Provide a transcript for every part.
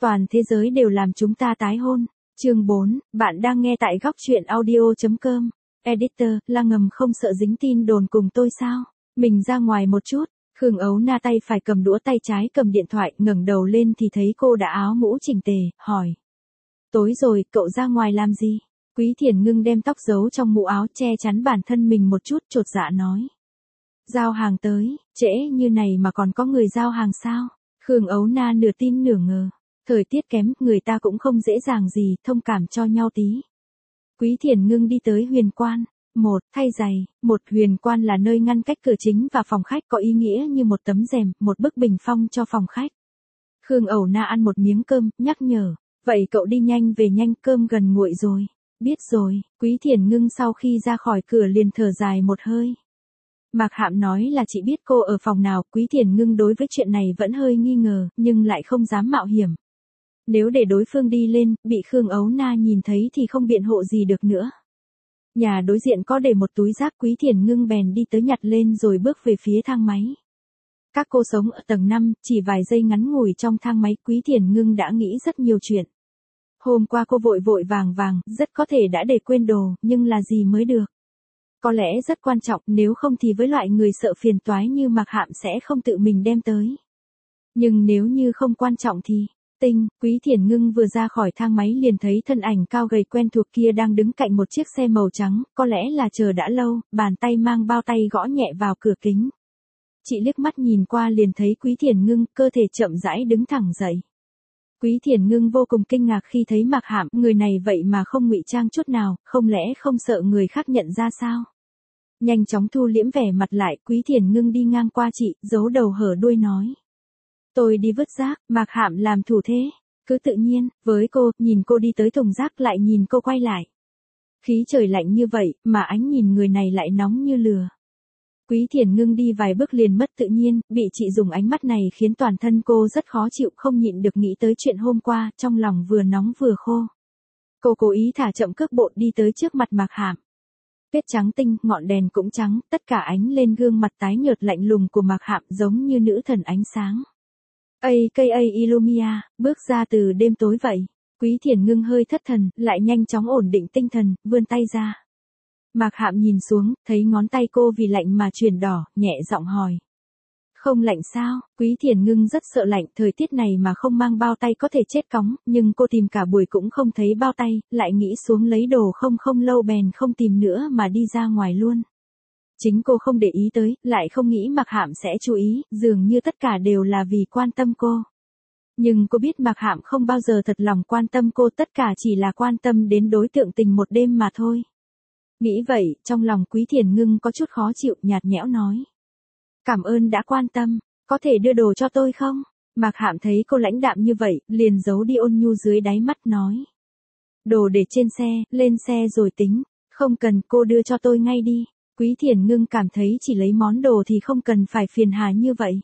Toàn thế giới đều làm chúng ta tái hôn. Chương 4, bạn đang nghe tại góc truyện audio.com. Editor, là ngầm không sợ dính tin đồn cùng tôi sao? Mình ra ngoài một chút. Khương Ấu Na tay phải cầm đũa tay trái cầm điện thoại, ngẩng đầu lên thì thấy cô đã áo mũ chỉnh tề, hỏi. Tối rồi, cậu ra ngoài làm gì? Quý Thiển Ngưng đem tóc giấu trong mũ áo che chắn bản thân mình một chút, chột dạ nói. Giao hàng tới, trễ như này mà còn có người giao hàng sao? Khương Ấu Na nửa tin nửa ngờ. Thời tiết kém, người ta cũng không dễ dàng gì, thông cảm cho nhau tí. Quý Thiển Ngưng đi tới Huyền Quan. Thay giày. Huyền Quan là nơi ngăn cách cửa chính và phòng khách, có ý nghĩa như một tấm rèm, một bức bình phong cho phòng khách. Khương Ấu Na ăn một miếng cơm, nhắc nhở. Vậy cậu đi nhanh về nhanh, cơm gần nguội rồi. Biết rồi. Quý Thiển Ngưng sau khi ra khỏi cửa liền thở dài một hơi. Mạc Hạm nói là chị biết cô ở phòng nào. Quý Thiển Ngưng đối với chuyện này vẫn hơi nghi ngờ, nhưng lại không dám mạo hiểm. Nếu để đối phương đi lên, bị Khương Ấu Na nhìn thấy thì không biện hộ gì được nữa. Nhà đối diện có để một túi rác, Quý Thiển Ngưng bèn đi tới nhặt lên rồi bước về phía thang máy. Các cô sống ở tầng 5, chỉ vài giây ngắn ngủi trong thang máy, Quý Thiển Ngưng đã nghĩ rất nhiều chuyện. Hôm qua cô vội vội vàng vàng, rất có thể đã để quên đồ, nhưng là gì mới được. Có lẽ rất quan trọng, nếu không thì với loại người sợ phiền toái như Mạc Hạm sẽ không tự mình đem tới. Nhưng nếu như không quan trọng thì... Quý Thiển Ngưng vừa ra khỏi thang máy liền thấy thân ảnh cao gầy quen thuộc kia đang đứng cạnh một chiếc xe màu trắng, có lẽ là chờ đã lâu, bàn tay mang bao tay gõ nhẹ vào cửa kính. Chị liếc mắt nhìn qua liền thấy Quý Thiển Ngưng, cơ thể chậm rãi đứng thẳng dậy. Quý Thiển Ngưng vô cùng kinh ngạc khi thấy Mạc Hạm, người này vậy mà không ngụy trang chút nào, không lẽ không sợ người khác nhận ra sao? Nhanh chóng thu liễm vẻ mặt lại, Quý Thiển Ngưng đi ngang qua chị, giấu đầu hở đuôi nói. Tôi đi vứt rác. Mạc Hạm làm thủ thế. Cứ tự nhiên, với cô, nhìn cô đi tới thùng rác lại nhìn cô quay lại. Khí trời lạnh như vậy, mà ánh nhìn người này lại nóng như lửa. Quý Thiển Ngưng đi vài bước liền mất tự nhiên, bị chị dùng ánh mắt này khiến toàn thân cô rất khó chịu, không nhịn được nghĩ tới chuyện hôm qua, trong lòng vừa nóng vừa khô. Cô cố ý thả chậm cước bộ đi tới trước mặt Mạc Hạm. Tuyết trắng tinh, ngọn đèn cũng trắng, tất cả ánh lên gương mặt tái nhợt lạnh lùng của Mạc Hạm giống như nữ thần ánh sáng. A.K.A. Illumia, bước ra từ đêm tối vậy. Quý Thiển Ngưng hơi thất thần, lại nhanh chóng ổn định tinh thần, vươn tay ra. Mạc Hạm nhìn xuống, thấy ngón tay cô vì lạnh mà chuyển đỏ, nhẹ giọng hỏi. Không lạnh sao? Quý Thiển Ngưng rất sợ lạnh, thời tiết này mà không mang bao tay có thể chết cóng, nhưng cô tìm cả buổi cũng không thấy bao tay, lại nghĩ xuống lấy đồ không lâu bèn không tìm nữa mà đi ra ngoài luôn. Chính cô không để ý tới, lại không nghĩ Mạc Hạm sẽ chú ý, dường như tất cả đều là vì quan tâm cô. Nhưng cô biết Mạc Hạm không bao giờ thật lòng quan tâm cô, tất cả chỉ là quan tâm đến đối tượng tình một đêm mà thôi. Nghĩ vậy, trong lòng Quý Thiển Ngưng có chút khó chịu, nhạt nhẽo nói. Cảm ơn đã quan tâm, có thể đưa đồ cho tôi không? Mạc Hạm thấy cô lãnh đạm như vậy, liền giấu đi ôn nhu dưới đáy mắt nói. Đồ để trên xe, lên xe rồi tính, không cần, cô đưa cho tôi ngay đi. Quý Thiển Ngưng cảm thấy chỉ lấy món đồ thì không cần phải phiền hà như vậy.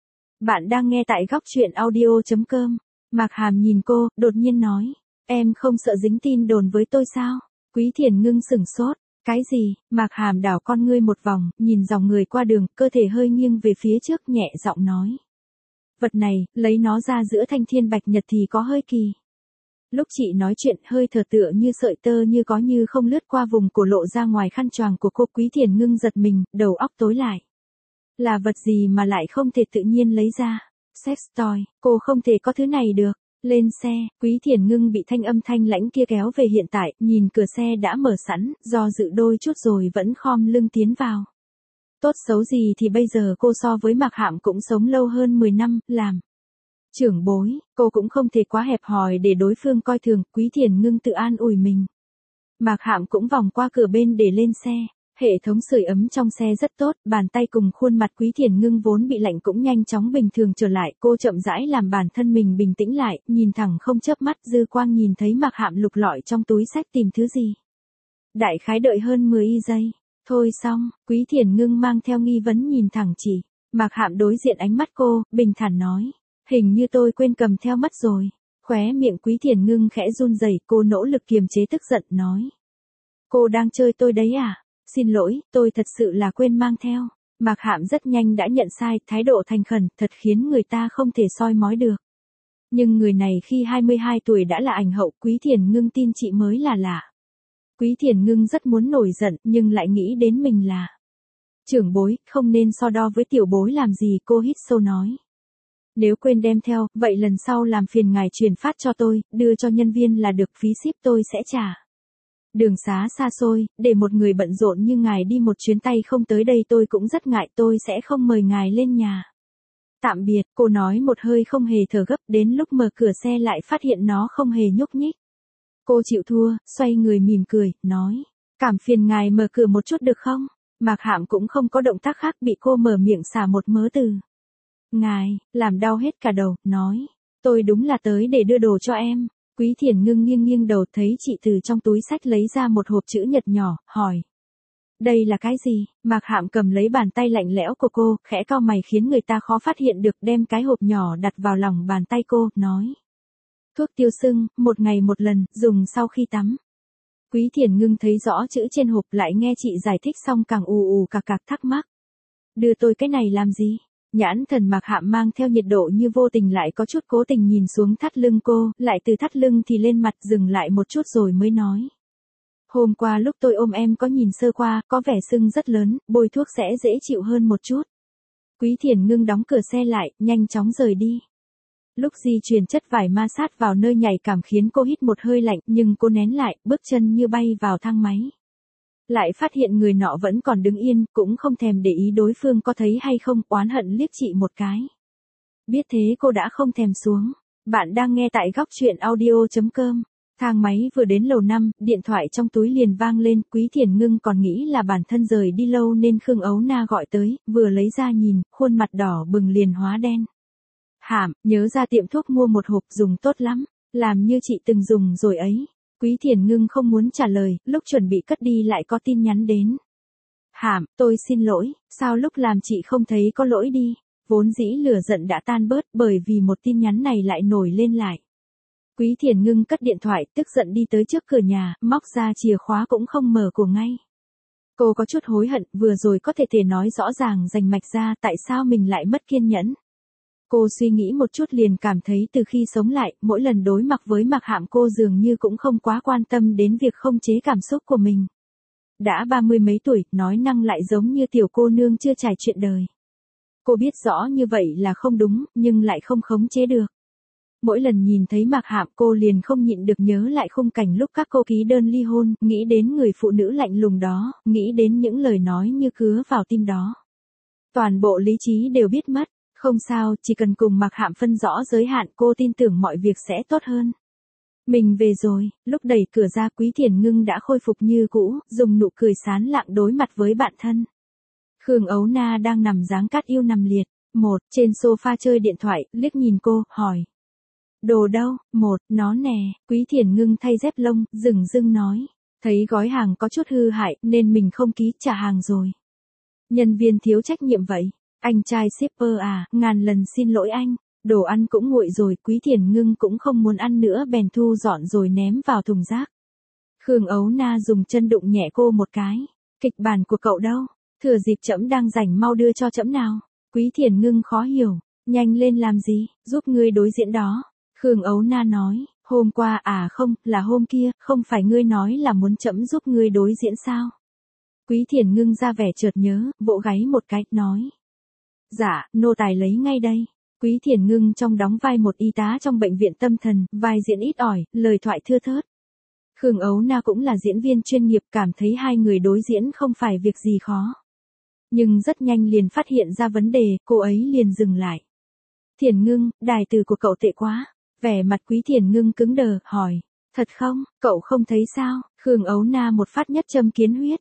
Bạn đang nghe tại góc truyện audio.com. Mạc Hàm nhìn cô, đột nhiên nói. Em không sợ dính tin đồn với tôi sao? Quý Thiển Ngưng sửng sốt. Cái gì? Mạc Hàm đảo con ngươi một vòng, nhìn dòng người qua đường, cơ thể hơi nghiêng về phía trước, nhẹ giọng nói. Vật này, lấy nó ra giữa thanh thiên bạch nhật thì có hơi kỳ. Lúc chị nói chuyện, hơi thở tựa như sợi tơ như có như không lướt qua vùng cổ lộ ra ngoài khăn choàng của cô. Quý Thiển Ngưng giật mình, đầu óc tối lại. Là vật gì mà lại không thể tự nhiên lấy ra? Sex toy, cô không thể có thứ này được. Lên xe, Quý Thiển Ngưng bị thanh âm thanh lãnh kia kéo về hiện tại, nhìn cửa xe đã mở sẵn, do dự đôi chút rồi vẫn khom lưng tiến vào. Tốt xấu gì thì bây giờ cô so với Mạc Hạm cũng sống lâu hơn 10 năm, làm trưởng bối, cô cũng không thể quá hẹp hòi để đối phương coi thường. Quý Thiển Ngưng tự an ủi mình. Mạc Hạm cũng vòng qua cửa bên để lên xe. Hệ thống sưởi ấm trong xe rất tốt, bàn tay cùng khuôn mặt Quý Thiển Ngưng vốn bị lạnh cũng nhanh chóng bình thường trở lại. Cô chậm rãi làm bản thân mình bình tĩnh lại, nhìn thẳng không chớp mắt, dư quang nhìn thấy Mạc Hạm lục lọi trong túi xách tìm thứ gì. Đại khái đợi hơn 10 giây. Thôi xong, Quý Thiển Ngưng mang theo nghi vấn nhìn thẳng chỉ. Mạc Hạm đối diện ánh mắt cô, bình thản nói. Hình như tôi quên cầm theo mất rồi. Khóe miệng Quý Thiển Ngưng khẽ run rẩy, cô nỗ lực kiềm chế tức giận nói. Cô đang chơi tôi đấy à? Xin lỗi, tôi thật sự là quên mang theo. Mạc Hạm rất nhanh đã nhận sai, thái độ thành khẩn, thật khiến người ta không thể soi mói được. Nhưng người này khi 22 tuổi đã là ảnh hậu, Quý Thiền Ngưng tin chị mới là lạ. Quý Thiền Ngưng rất muốn nổi giận, nhưng lại nghĩ đến mình là trưởng bối, không nên so đo với tiểu bối làm gì, cô hít sâu nói. Nếu quên đem theo, vậy lần sau làm phiền ngài truyền phát cho tôi, đưa cho nhân viên là được, phí ship tôi sẽ trả. Đường xá xa xôi, để một người bận rộn như ngài đi một chuyến tay không tới đây tôi cũng rất ngại, tôi sẽ không mời ngài lên nhà. Tạm biệt, cô nói một hơi không hề thở gấp, đến lúc mở cửa xe lại phát hiện nó không hề nhúc nhích. Cô chịu thua, xoay người mỉm cười, nói, cảm phiền ngài mở cửa một chút được không? Mạc Hạm cũng không có động tác khác, bị cô mở miệng xả một mớ từ. Ngài, làm đau hết cả đầu, nói, tôi đúng là tới để đưa đồ cho em. Quý Thiền Ngưng nghiêng nghiêng đầu thấy chị từ trong túi xách lấy ra một hộp chữ nhật nhỏ, hỏi. Đây là cái gì? Mạc Hạm cầm lấy bàn tay lạnh lẽo của cô, khẽ cau mày khiến người ta khó phát hiện được, đem cái hộp nhỏ đặt vào lòng bàn tay cô, nói. Thuốc tiêu sưng, 1 ngày 1 lần, dùng sau khi tắm. Quý Thiền Ngưng thấy rõ chữ trên hộp, lại nghe chị giải thích xong càng ù cạc thắc mắc. Đưa tôi cái này làm gì? Nhãn thần Mạc Hạm mang theo nhiệt độ như vô tình lại có chút cố tình nhìn xuống thắt lưng cô, lại từ thắt lưng thì lên mặt, dừng lại một chút rồi mới nói. Hôm qua lúc tôi ôm em có nhìn sơ qua, có vẻ sưng rất lớn, bôi thuốc sẽ dễ chịu hơn một chút. Quý Thiền Ngưng đóng cửa xe lại, nhanh chóng rời đi. Lúc di chuyển chất vải ma sát vào nơi nhạy cảm khiến cô hít một hơi lạnh, nhưng cô nén lại, bước chân như bay vào thang máy. Lại phát hiện người nọ vẫn còn đứng yên, cũng không thèm để ý đối phương có thấy hay không, oán hận liếc chị một cái. Biết thế cô đã không thèm xuống. Bạn đang nghe tại góc truyện audio.com. Thang máy vừa đến lầu 5, điện thoại trong túi liền vang lên, Quý Thiền Ngưng còn nghĩ là bản thân rời đi lâu nên Khương Ấu Na gọi tới, vừa lấy ra nhìn, khuôn mặt đỏ bừng liền hóa đen. Hạm, nhớ ra tiệm thuốc mua một hộp, dùng tốt lắm, làm như chị từng dùng rồi ấy. Quý Thiền Ngưng không muốn trả lời, lúc chuẩn bị cất đi lại có tin nhắn đến. Hạm, tôi xin lỗi, sao lúc làm chị không thấy có lỗi đi, vốn dĩ lửa giận đã tan bớt bởi vì một tin nhắn này lại nổi lên lại. Quý Thiền Ngưng cất điện thoại, tức giận đi tới trước cửa nhà, móc ra chìa khóa cũng không mở của ngay. Cô có chút hối hận, vừa rồi có thể nói rõ ràng rành mạch ra tại sao mình lại mất kiên nhẫn. Cô suy nghĩ một chút liền cảm thấy từ khi sống lại, mỗi lần đối mặt với Mạc Hạm cô dường như cũng không quá quan tâm đến việc không chế cảm xúc của mình. Đã 30 mấy tuổi, nói năng lại giống như tiểu cô nương chưa trải chuyện đời. Cô biết rõ như vậy là không đúng, nhưng lại không khống chế được. Mỗi lần nhìn thấy Mạc Hạm cô liền không nhịn được nhớ lại khung cảnh lúc các cô ký đơn ly hôn, nghĩ đến người phụ nữ lạnh lùng đó, nghĩ đến những lời nói như cứa vào tim đó. Toàn bộ lý trí đều biết mất. Không sao, chỉ cần cùng Mạc Hạm phân rõ giới hạn, cô tin tưởng mọi việc sẽ tốt hơn. Mình về rồi, lúc đẩy cửa ra Quý Thiền Ngưng đã khôi phục như cũ, dùng nụ cười sán lạng đối mặt với bạn thân. Khương Ấu Na đang nằm dáng cát yêu nằm liệt, trên sofa chơi điện thoại, liếc nhìn cô, hỏi. Đồ đâu? Nó nè, Quý Thiền Ngưng thay dép lông, dưng nói. Thấy gói hàng có chút hư hại, nên mình không ký, trả hàng rồi. Nhân viên thiếu trách nhiệm vậy. Anh trai shipper à, ngàn lần xin lỗi anh. Đồ ăn cũng nguội rồi, Quý Thiền Ngưng cũng không muốn ăn nữa bèn thu dọn rồi ném vào thùng rác. Khương Ấu Na dùng chân đụng nhẹ cô một cái. Kịch bản của cậu đâu? Thừa dịp trẫm đang rảnh mau đưa cho trẫm nào. Quý Thiền Ngưng khó hiểu. Nhanh lên làm gì, giúp ngươi đối diễn đó. Khương Ấu Na nói, hôm qua à không, là hôm kia, không phải ngươi nói là muốn trẫm giúp ngươi đối diễn sao? Quý Thiền Ngưng ra vẻ chợt nhớ, vỗ gáy một cái, nói. Dạ, nô tài lấy ngay đây. Quý Thiền Ngưng trong đóng vai một y tá trong bệnh viện tâm thần, vai diễn ít ỏi, lời thoại thưa thớt. Khương Ấu Na cũng là diễn viên chuyên nghiệp, cảm thấy hai người đối diễn không phải việc gì khó. Nhưng rất nhanh liền phát hiện ra vấn đề, cô ấy liền dừng lại. Thiền Ngưng, đài từ của cậu tệ quá. Vẻ mặt Quý Thiền Ngưng cứng đờ, hỏi. Thật không, cậu không thấy sao? Khương Ấu Na một phát nhất châm kiến huyết.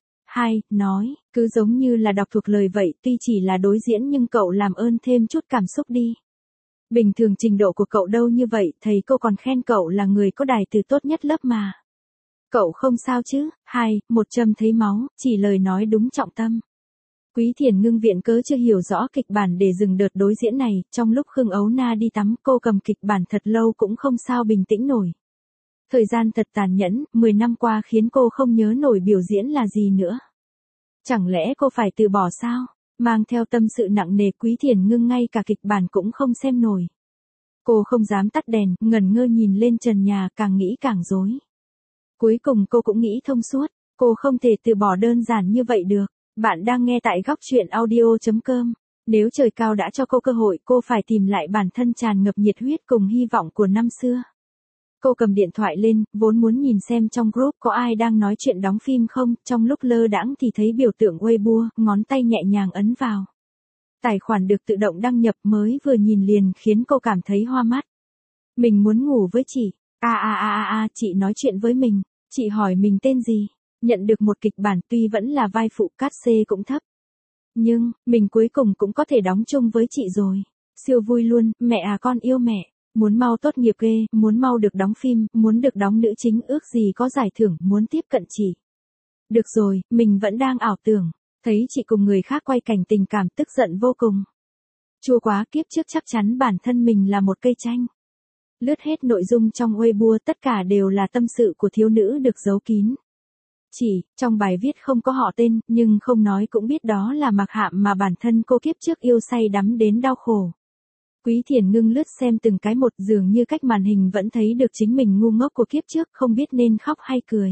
Nói, cứ giống như là đọc thuộc lời vậy, tuy chỉ là đối diễn nhưng cậu làm ơn thêm chút cảm xúc đi. Bình thường trình độ của cậu đâu như vậy, thầy cô còn khen cậu là người có đài từ tốt nhất lớp mà. Cậu không sao chứ? Một châm thấy máu, chỉ lời nói đúng trọng tâm. Quý Thiền Ngưng viện cớ chưa hiểu rõ kịch bản để dừng đợt đối diễn này, trong lúc Khương Ấu Na đi tắm cô cầm kịch bản thật lâu cũng không sao bình tĩnh nổi. Thời gian thật tàn nhẫn, 10 năm qua khiến cô không nhớ nổi biểu diễn là gì nữa. Chẳng lẽ cô phải từ bỏ sao? Mang theo tâm sự nặng nề Quý Thiền Ngưng ngay cả kịch bản cũng không xem nổi. Cô không dám tắt đèn, ngẩn ngơ nhìn lên trần nhà, càng nghĩ càng rối. Cuối cùng cô cũng nghĩ thông suốt, cô không thể từ bỏ đơn giản như vậy được. Bạn đang nghe tại góc chuyện audio.com. Nếu trời cao đã cho cô cơ hội, cô phải tìm lại bản thân tràn ngập nhiệt huyết cùng hy vọng của năm xưa. Cô cầm điện thoại lên, vốn muốn nhìn xem trong group có ai đang nói chuyện đóng phim không, trong lúc lơ đãng thì thấy biểu tượng Weibo, ngón tay nhẹ nhàng ấn vào. Tài khoản được tự động đăng nhập, mới vừa nhìn liền khiến cô cảm thấy hoa mắt. Mình muốn ngủ với chị. Chị nói chuyện với mình. Chị hỏi mình tên gì. Nhận được một kịch bản, tuy vẫn là vai phụ, cát xê cũng thấp. Nhưng, mình cuối cùng cũng có thể đóng chung với chị rồi. Siêu vui luôn, mẹ à, con yêu mẹ. Muốn mau tốt nghiệp ghê, muốn mau được đóng phim, muốn được đóng nữ chính, ước gì có giải thưởng, muốn tiếp cận chị. Được rồi, mình vẫn đang ảo tưởng. Thấy chị cùng người khác quay cảnh tình cảm, tức giận vô cùng. Chua quá, kiếp trước chắc chắn bản thân mình là một cây chanh. Lướt hết nội dung trong Weibo, tất cả đều là tâm sự của thiếu nữ được giấu kín. Trong bài viết không có họ tên, nhưng không nói cũng biết đó là Mạc Hạm mà bản thân cô kiếp trước yêu say đắm đến đau khổ. Quý Thiền ngưng lướt xem từng cái một, dường như cách màn hình vẫn thấy được chính mình ngu ngốc của kiếp trước, không biết nên khóc hay cười.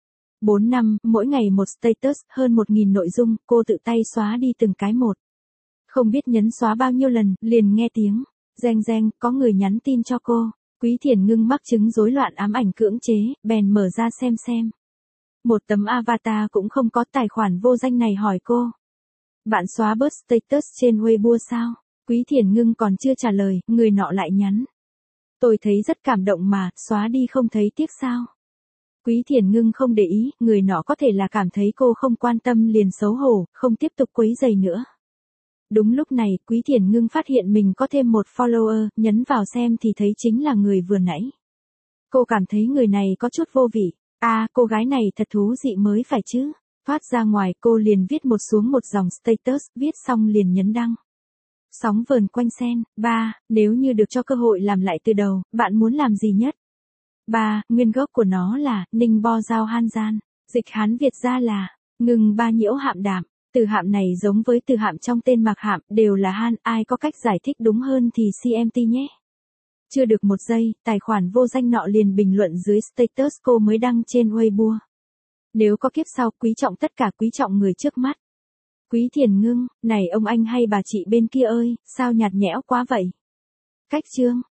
4 năm, mỗi ngày một status, hơn 1.000 nội dung, cô tự tay xóa đi từng cái một. Không biết nhấn xóa bao nhiêu lần, liền nghe tiếng reng reng, có người nhắn tin cho cô. Quý Thiền ngưng mắc chứng rối loạn ám ảnh cưỡng chế, bèn mở ra xem. Một tấm avatar cũng không có, tài khoản vô danh này hỏi cô. Bạn xóa bớt status trên Weibo sao? Quý Thiền ngưng còn chưa trả lời, người nọ lại nhắn. Tôi thấy rất cảm động mà, xóa đi không thấy tiếc sao? Quý Thiền ngưng không để ý, người nọ có thể là cảm thấy cô không quan tâm liền xấu hổ, không tiếp tục quấy rầy nữa. Đúng lúc này, Quý Thiền ngưng phát hiện mình có thêm một follower, nhấn vào xem thì thấy chính là người vừa nãy. Cô cảm thấy người này có chút vô vị. Cô gái này thật thú vị mới phải chứ. Thoát ra ngoài, cô liền viết một dòng status, viết xong liền nhấn đăng. Sóng vờn quanh sen. 3. Nếu như được cho cơ hội làm lại từ đầu, bạn muốn làm gì nhất? 3. Nguyên gốc của nó là Ninh Bo Giao Han Gian. Dịch Hán Việt ra là ngừng ba nhiễu hạm đạm. Từ hạm này giống với từ hạm trong tên Mạc Hạm, đều là Han, ai có cách giải thích đúng hơn thì CMT nhé. Chưa được một giây, tài khoản vô danh nọ liền bình luận dưới status cô mới đăng trên Weibo. Nếu có kiếp sau, quý trọng tất cả, quý trọng người trước mắt. Quý Thiền ngưng, này ông anh hay bà chị bên kia ơi, sao nhạt nhẽo quá vậy? Cách chương.